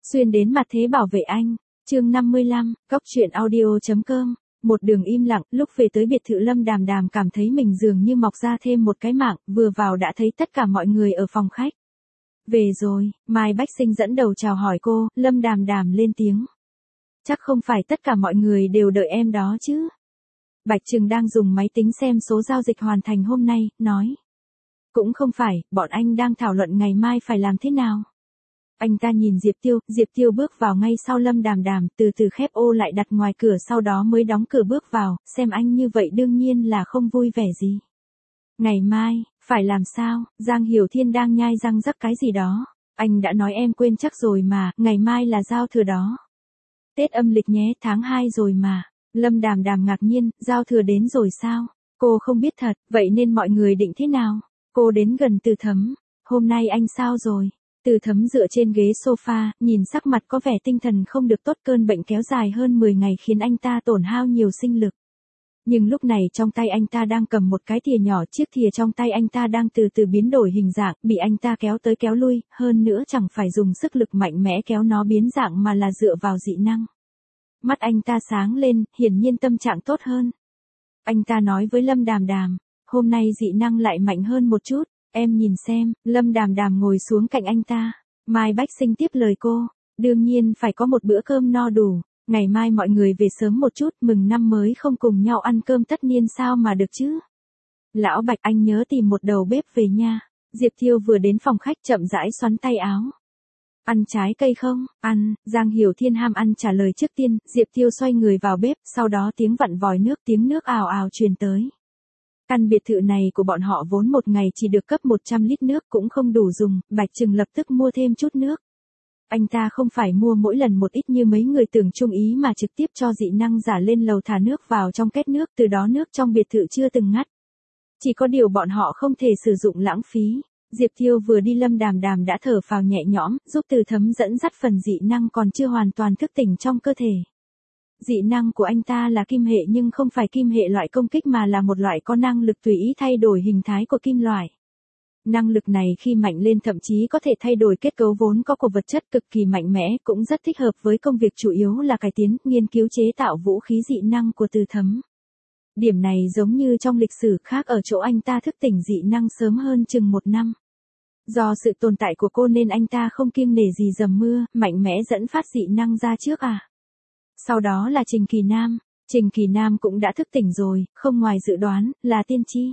Xuyên đến mặt thế bảo vệ anh. Chương 55, Cóc truyện audio.com. Một đường im lặng, lúc về tới biệt thự Lâm Đàm Đàm cảm thấy mình dường như mọc ra thêm một cái mạng, vừa vào đã thấy tất cả mọi người ở phòng khách. Về rồi, Mai Bách Sinh dẫn đầu chào hỏi cô, Lâm Đàm Đàm lên tiếng. Chắc không phải tất cả mọi người đều đợi em đó chứ. Bạch Trừng đang dùng máy tính xem số giao dịch hoàn thành hôm nay, nói. Cũng không phải, bọn anh đang thảo luận ngày mai phải làm thế nào. Anh ta nhìn Diệp Tiêu bước vào ngay sau Lâm Đàm Đàm, từ từ khép ô lại đặt ngoài cửa sau đó mới đóng cửa bước vào, xem anh như vậy đương nhiên là không vui vẻ gì. Ngày mai, phải làm sao, Giang Hiểu Thiên đang nhai răng rắc cái gì đó. Anh đã nói em quên chắc rồi mà, ngày mai là giao thừa đó. Tết âm lịch nhé, tháng 2 rồi mà. Lâm Đàm Đàm ngạc nhiên, giao thừa đến rồi sao? Cô không biết thật, vậy nên mọi người định thế nào? Cô đến gần Từ Thấm. Hôm nay anh sao rồi? Từ Thấm dựa trên ghế sofa, nhìn sắc mặt có vẻ tinh thần không được tốt, cơn bệnh kéo dài hơn 10 ngày khiến anh ta tổn hao nhiều sinh lực. Nhưng lúc này trong tay anh ta đang cầm một cái thìa nhỏ, chiếc thìa trong tay anh ta đang từ từ biến đổi hình dạng, bị anh ta kéo tới kéo lui, hơn nữa chẳng phải dùng sức lực mạnh mẽ kéo nó biến dạng mà là dựa vào dị năng. Mắt anh ta sáng lên, hiển nhiên tâm trạng tốt hơn. Anh ta nói với Lâm Đàm Đàm, hôm nay dị năng lại mạnh hơn một chút. Em nhìn xem, Lâm Đàm Đàm ngồi xuống cạnh anh ta. Mai Bách Sinh tiếp lời cô, đương nhiên phải có một bữa cơm no đủ. Ngày mai mọi người về sớm một chút, mừng năm mới không cùng nhau ăn cơm tất niên sao mà được chứ. Lão Bạch, anh nhớ tìm một đầu bếp về nha. Diệp Tiêu vừa đến phòng khách chậm rãi xoắn tay áo. Ăn trái cây không? Ăn, Giang Hiểu Thiên ham ăn trả lời trước tiên. Diệp Tiêu xoay người vào bếp, sau đó tiếng vặn vòi nước, tiếng nước ào ào truyền tới. Căn biệt thự này của bọn họ vốn một ngày chỉ được cấp 100 lít nước cũng không đủ dùng, Bạch Trừng lập tức mua thêm chút nước. Anh ta không phải mua mỗi lần một ít như mấy người tưởng chung ý mà trực tiếp cho dị năng giả lên lầu thả nước vào trong két nước, từ đó nước trong biệt thự chưa từng ngắt. Chỉ có điều bọn họ không thể sử dụng lãng phí. Diệp Tiêu vừa đi, Lâm Đàm Đàm đã thở phào nhẹ nhõm, giúp Từ Thấm dẫn dắt phần dị năng còn chưa hoàn toàn thức tỉnh trong cơ thể. Dị năng của anh ta là kim hệ nhưng không phải kim hệ loại công kích mà là một loại có năng lực tùy ý thay đổi hình thái của kim loại. Năng lực này khi mạnh lên thậm chí có thể thay đổi kết cấu vốn có của vật chất, cực kỳ mạnh mẽ, cũng rất thích hợp với công việc chủ yếu là cải tiến, nghiên cứu chế tạo vũ khí dị năng của Từ Thấm. Điểm này giống như trong lịch sử, khác ở chỗ anh ta thức tỉnh dị năng sớm hơn chừng 1 năm. Do sự tồn tại của cô nên anh ta không kiêng nể gì dầm mưa, mạnh mẽ dẫn phát dị năng ra trước à. Sau đó là Trình Kỳ Nam. Trình Kỳ Nam cũng đã thức tỉnh rồi, không ngoài dự đoán, là tiên tri.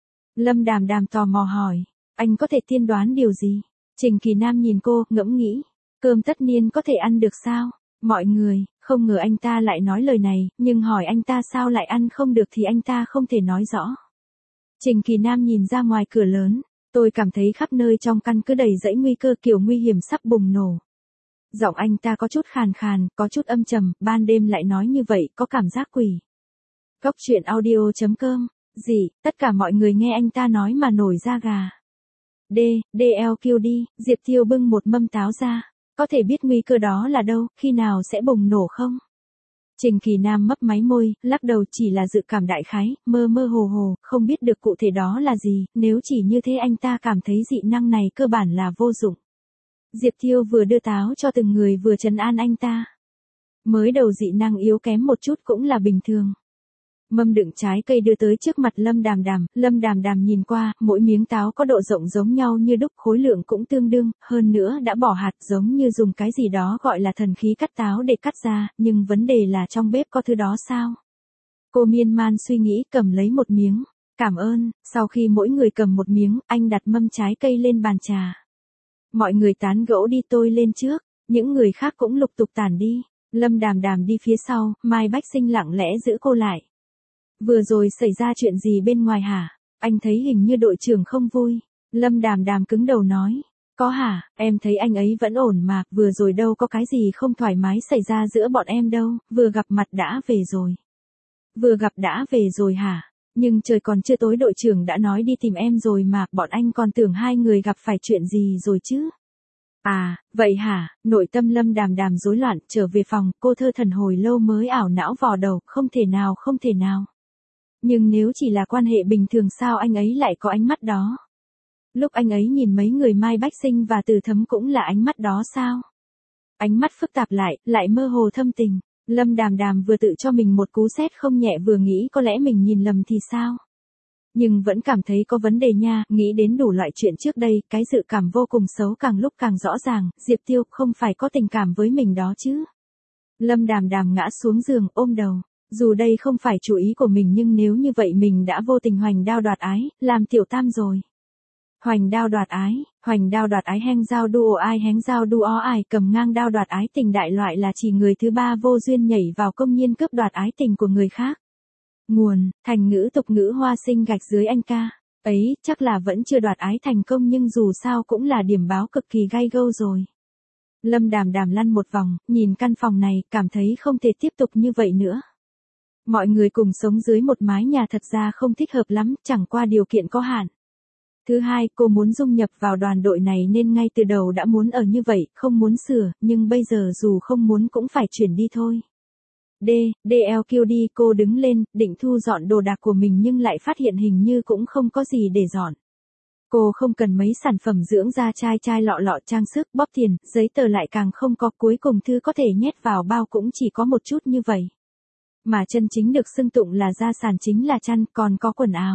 Lâm Đàm Đàm tò mò hỏi, anh có thể tiên đoán điều gì? Trình Kỳ Nam nhìn cô, ngẫm nghĩ, cơm tất niên có thể ăn được sao? Mọi người, không ngờ anh ta lại nói lời này, nhưng hỏi anh ta sao lại ăn không được thì anh ta không thể nói rõ. Trình Kỳ Nam nhìn ra ngoài cửa lớn, tôi cảm thấy khắp nơi trong căn cứ đầy dẫy nguy cơ, kiểu nguy hiểm sắp bùng nổ. Giọng anh ta có chút khàn khàn, có chút âm trầm, ban đêm lại nói như vậy, có cảm giác quỷ. Cóc truyện audio.com. Gì, tất cả mọi người nghe anh ta nói mà nổi da gà. DLQ đi, Diệp Tiêu bưng một mâm táo ra. Có thể biết nguy cơ đó là đâu, khi nào sẽ bùng nổ không? Trình Kỳ Nam mấp máy môi, lắc đầu, chỉ là dự cảm đại khái, mơ mơ hồ hồ, không biết được cụ thể đó là gì, nếu chỉ như thế anh ta cảm thấy dị năng này cơ bản là vô dụng. Diệp Tiêu vừa đưa táo cho từng người vừa trấn an anh ta. Mới đầu dị năng yếu kém một chút cũng là bình thường. Mâm đựng trái cây đưa tới trước mặt Lâm Đàm Đàm nhìn qua, mỗi miếng táo có độ rộng giống nhau như đúc, khối lượng cũng tương đương, hơn nữa đã bỏ hạt, giống như dùng cái gì đó gọi là thần khí cắt táo để cắt ra, nhưng vấn đề là trong bếp có thứ đó sao? Cô miên man suy nghĩ, cầm lấy một miếng. Cảm ơn. Sau khi mỗi người cầm một miếng, anh đặt mâm trái cây lên bàn trà. Mọi người tán gẫu đi, tôi lên trước, những người khác cũng lục tục tản đi. Lâm Đàm Đàm đi phía sau, Mai Bách Sinh lặng lẽ giữ cô lại. Vừa rồi xảy ra chuyện gì bên ngoài hả? Anh thấy hình như đội trưởng không vui. Lâm Đàm Đàm cứng đầu nói. Có hả, em thấy anh ấy vẫn ổn mà, vừa rồi đâu có cái gì không thoải mái xảy ra giữa bọn em đâu, vừa gặp mặt đã về rồi. Vừa gặp đã về rồi hả? Nhưng trời còn chưa tối đội trưởng đã nói đi tìm em rồi mà, bọn anh còn tưởng hai người gặp phải chuyện gì rồi chứ. À, vậy hả? Nội tâm Lâm Đàm Đàm rối loạn, trở về phòng, cô thơ thần hồi lâu mới ảo não vò đầu, không thể nào. Nhưng nếu chỉ là quan hệ bình thường sao anh ấy lại có ánh mắt đó? Lúc anh ấy nhìn mấy người Mai Bách Sinh và Từ Thấm cũng là ánh mắt đó sao? Ánh mắt phức tạp lại mơ hồ thâm tình. Lâm Đàm Đàm vừa tự cho mình một cú sét không nhẹ vừa nghĩ có lẽ mình nhìn lầm thì sao. Nhưng vẫn cảm thấy có vấn đề nha, nghĩ đến đủ loại chuyện trước đây, cái dự cảm vô cùng xấu càng lúc càng rõ ràng, Diệp Tiêu không phải có tình cảm với mình đó chứ. Lâm Đàm Đàm ngã xuống giường ôm đầu. Dù đây không phải chủ ý của mình nhưng nếu như vậy mình đã vô tình hoành đao đoạt ái, làm tiểu tam rồi. Hoành đao đoạt ái heng giao đu ai hén giao đu ai cầm ngang đao đoạt ái tình đại loại là chỉ người thứ ba vô duyên nhảy vào công nhiên cướp đoạt ái tình của người khác. Nguồn, thành ngữ tục ngữ hoa sinh gạch dưới anh ca. Ấy, chắc là vẫn chưa đoạt ái thành công nhưng dù sao cũng là điểm báo cực kỳ gay go rồi. Lâm Đàm Đàm lăn một vòng, nhìn căn phòng này, cảm thấy không thể tiếp tục như vậy nữa. Mọi người cùng sống dưới một mái nhà thật ra không thích hợp lắm, chẳng qua điều kiện có hạn. Thứ hai, cô muốn dung nhập vào đoàn đội này nên ngay từ đầu đã muốn ở như vậy, không muốn sửa, nhưng bây giờ dù không muốn cũng phải chuyển đi thôi. DLQD cô đứng lên, định thu dọn đồ đạc của mình nhưng lại phát hiện hình như cũng không có gì để dọn. Cô không cần mấy sản phẩm dưỡng da chai lọ trang sức, bóp tiền, giấy tờ lại càng không có, cuối cùng thứ có thể nhét vào bao cũng chỉ có một chút như vậy. Mà chân chính được xưng tụng là gia sản chính là chăn, còn có quần áo.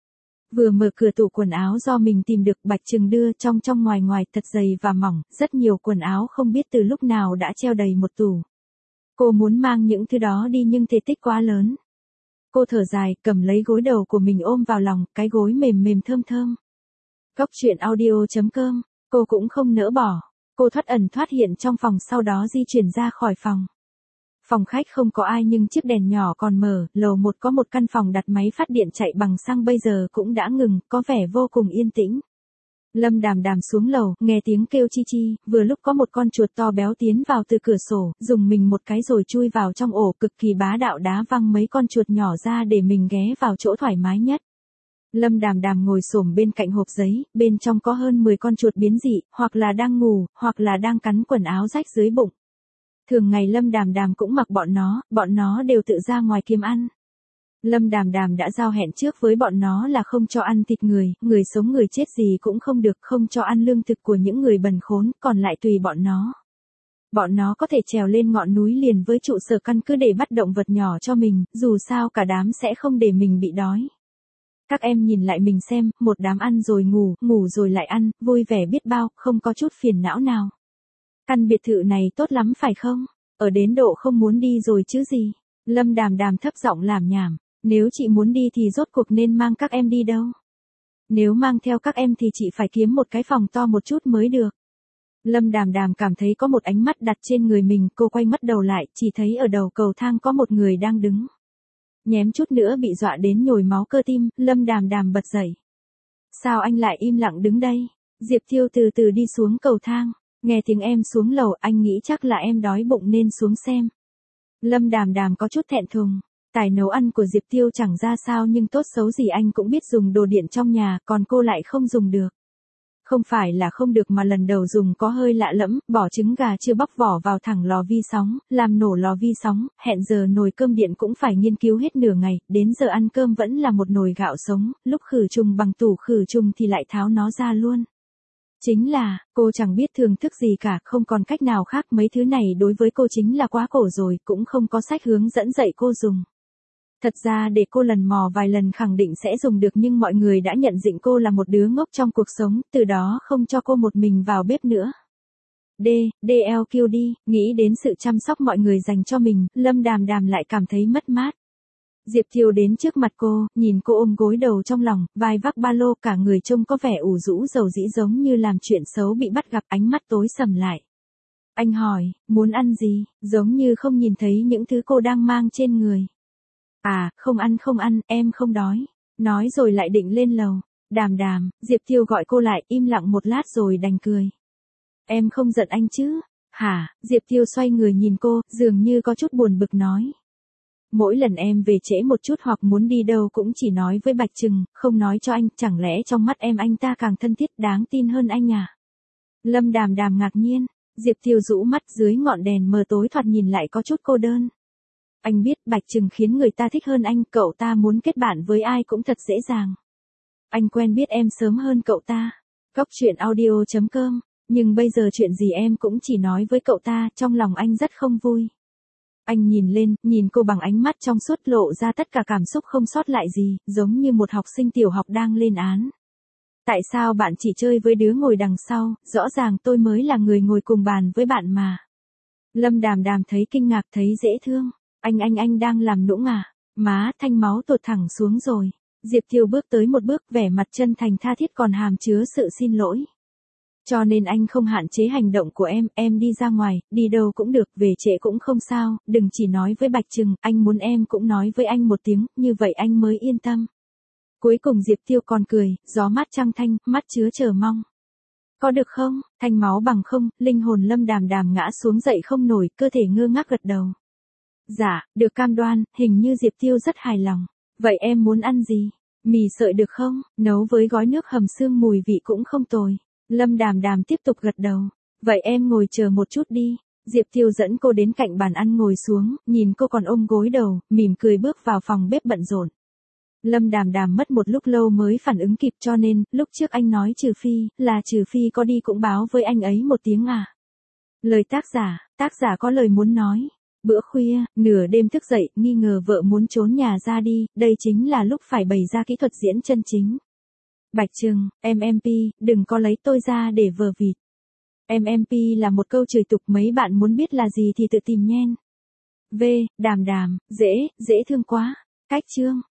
Vừa mở cửa tủ quần áo do mình tìm được, Bạch Trừng đưa trong ngoài thật dày và mỏng, rất nhiều quần áo không biết từ lúc nào đã treo đầy một tủ. Cô muốn mang những thứ đó đi nhưng thể tích quá lớn. Cô thở dài, cầm lấy gối đầu của mình ôm vào lòng, cái gối mềm mềm thơm thơm. Góc truyện audio.com, cô cũng không nỡ bỏ. Cô thoát ẩn thoát hiện trong phòng sau đó di chuyển ra khỏi phòng. Phòng khách không có ai nhưng chiếc đèn nhỏ còn mở, lầu 1 có một căn phòng đặt máy phát điện chạy bằng xăng bây giờ cũng đã ngừng, có vẻ vô cùng yên tĩnh. Lâm Đàm Đàm xuống lầu, nghe tiếng kêu chi chi, vừa lúc có một con chuột to béo tiến vào từ cửa sổ, dùng mình một cái rồi chui vào trong ổ, cực kỳ bá đạo đá văng mấy con chuột nhỏ ra để mình ghé vào chỗ thoải mái nhất. Lâm Đàm Đàm ngồi xổm bên cạnh hộp giấy, bên trong có hơn 10 con chuột biến dị, hoặc là đang ngủ, hoặc là đang cắn quần áo rách dưới bụng. Thường ngày Lâm Đàm Đàm cũng mặc bọn nó đều tự ra ngoài kiếm ăn. Lâm Đàm Đàm đã giao hẹn trước với bọn nó là không cho ăn thịt người sống người chết gì cũng không được, không cho ăn lương thực của những người bần khốn, còn lại tùy bọn nó. Bọn nó có thể trèo lên ngọn núi liền với trụ sở căn cứ để bắt động vật nhỏ cho mình, dù sao cả đám sẽ không để mình bị đói. Các em nhìn lại mình xem, một đám ăn rồi ngủ rồi lại ăn, vui vẻ biết bao, không có chút phiền não nào. Căn biệt thự này tốt lắm phải không? Ở đến độ không muốn đi rồi chứ gì? Lâm Đàm Đàm thấp giọng làm nhảm. Nếu chị muốn đi thì rốt cuộc nên mang các em đi đâu? Nếu mang theo các em thì chị phải kiếm một cái phòng to một chút mới được. Lâm Đàm Đàm cảm thấy có một ánh mắt đặt trên người mình, cô quay mắt đầu lại, chỉ thấy ở đầu cầu thang có một người đang đứng. Nhém chút nữa bị dọa đến nhồi máu cơ tim, Lâm Đàm Đàm bật dậy. Sao anh lại im lặng đứng đây? Diệp Tiêu từ từ đi xuống cầu thang, nghe tiếng em xuống lầu, anh nghĩ chắc là em đói bụng nên xuống xem. Lâm Đàm Đàm có chút thẹn thùng. Tài nấu ăn của Diệp Tiêu chẳng ra sao nhưng tốt xấu gì anh cũng biết dùng đồ điện trong nhà, còn cô lại không dùng được. Không phải là không được mà lần đầu dùng có hơi lạ lẫm, bỏ trứng gà chưa bóc vỏ vào thẳng lò vi sóng, làm nổ lò vi sóng, hẹn giờ nồi cơm điện cũng phải nghiên cứu hết nửa ngày, đến giờ ăn cơm vẫn là một nồi gạo sống, lúc khử trùng bằng tủ khử trùng thì lại tháo nó ra luôn. Chính là, cô chẳng biết thưởng thức gì cả, không còn cách nào khác, mấy thứ này đối với cô chính là quá cổ rồi, cũng không có sách hướng dẫn dạy cô dùng. Thật ra để cô lần mò vài lần khẳng định sẽ dùng được nhưng mọi người đã nhận định cô là một đứa ngốc trong cuộc sống, từ đó không cho cô một mình vào bếp nữa. DLQD, nghĩ đến sự chăm sóc mọi người dành cho mình, Lâm Đàm Đàm lại cảm thấy mất mát. Diệp Thiều đến trước mặt cô, nhìn cô ôm gối đầu trong lòng, vai vác ba lô, cả người trông có vẻ ủ rũ rầu rĩ giống như làm chuyện xấu bị bắt gặp, ánh mắt tối sầm lại. Anh hỏi, muốn ăn gì, giống như không nhìn thấy những thứ cô đang mang trên người. À, không ăn, em không đói. Nói rồi lại định lên lầu. Đàm Đàm, Diệp Thiều gọi cô lại, im lặng một lát rồi đành cười. Em không giận anh chứ? Hả? Diệp Thiều xoay người nhìn cô, dường như có chút buồn bực nói. Mỗi lần em về trễ một chút hoặc muốn đi đâu cũng chỉ nói với Bạch Trừng, không nói cho anh, chẳng lẽ trong mắt em anh ta càng thân thiết đáng tin hơn anh à? Lâm Đàm Đàm ngạc nhiên, Diệp Thiều rũ mắt, dưới ngọn đèn mờ tối thoạt nhìn lại có chút cô đơn. Anh biết Bạch Trừng khiến người ta thích hơn anh, cậu ta muốn kết bạn với ai cũng thật dễ dàng. Anh quen biết em sớm hơn cậu ta. Góc truyện audio.com Nhưng bây giờ chuyện gì em cũng chỉ nói với cậu ta, trong lòng anh rất không vui. Anh nhìn lên, nhìn cô bằng ánh mắt trong suốt lộ ra tất cả cảm xúc không sót lại gì, giống như một học sinh tiểu học đang lên án. Tại sao bạn chỉ chơi với đứa ngồi đằng sau, rõ ràng tôi mới là người ngồi cùng bàn với bạn mà. Lâm Đàm Đàm thấy kinh ngạc thấy dễ thương. Anh đang làm nũng à? Má Thanh máu tụt thẳng xuống rồi. Diệp Thiều bước tới một bước vẻ mặt chân thành tha thiết còn hàm chứa sự xin lỗi. Cho nên anh không hạn chế hành động của em đi ra ngoài, đi đâu cũng được, về trễ cũng không sao, đừng chỉ nói với Bạch Trừng, anh muốn em cũng nói với anh một tiếng, như vậy anh mới yên tâm. Cuối cùng Diệp Tiêu còn cười, gió mát trăng thanh, mắt chứa chờ mong. Có được không? Thanh máu bằng không, linh hồn Lâm Đàm Đàm ngã xuống dậy không nổi, cơ thể ngơ ngác gật đầu. Dạ, được cam đoan, hình như Diệp Tiêu rất hài lòng. Vậy em muốn ăn gì? Mì sợi được không? Nấu với gói nước hầm xương mùi vị cũng không tồi. Lâm Đàm Đàm tiếp tục gật đầu. Vậy em ngồi chờ một chút đi. Diệp Tiêu dẫn cô đến cạnh bàn ăn ngồi xuống, nhìn cô còn ôm gối đầu, mỉm cười bước vào phòng bếp bận rộn. Lâm Đàm Đàm mất một lúc lâu mới phản ứng kịp, cho nên, lúc trước anh nói Trừ Phi có đi cũng báo với anh ấy một tiếng à. Lời tác giả có lời muốn nói. Bữa khuya, nửa đêm thức dậy, nghi ngờ vợ muốn trốn nhà ra đi, đây chính là lúc phải bày ra kỹ thuật diễn chân chính. Bạch Trừng, MMP, đừng có lấy tôi ra để vờ vịt. MMP là một câu chửi tục, mấy bạn muốn biết là gì thì tự tìm nhen. Đàm Đàm, dễ thương quá. Cách chương.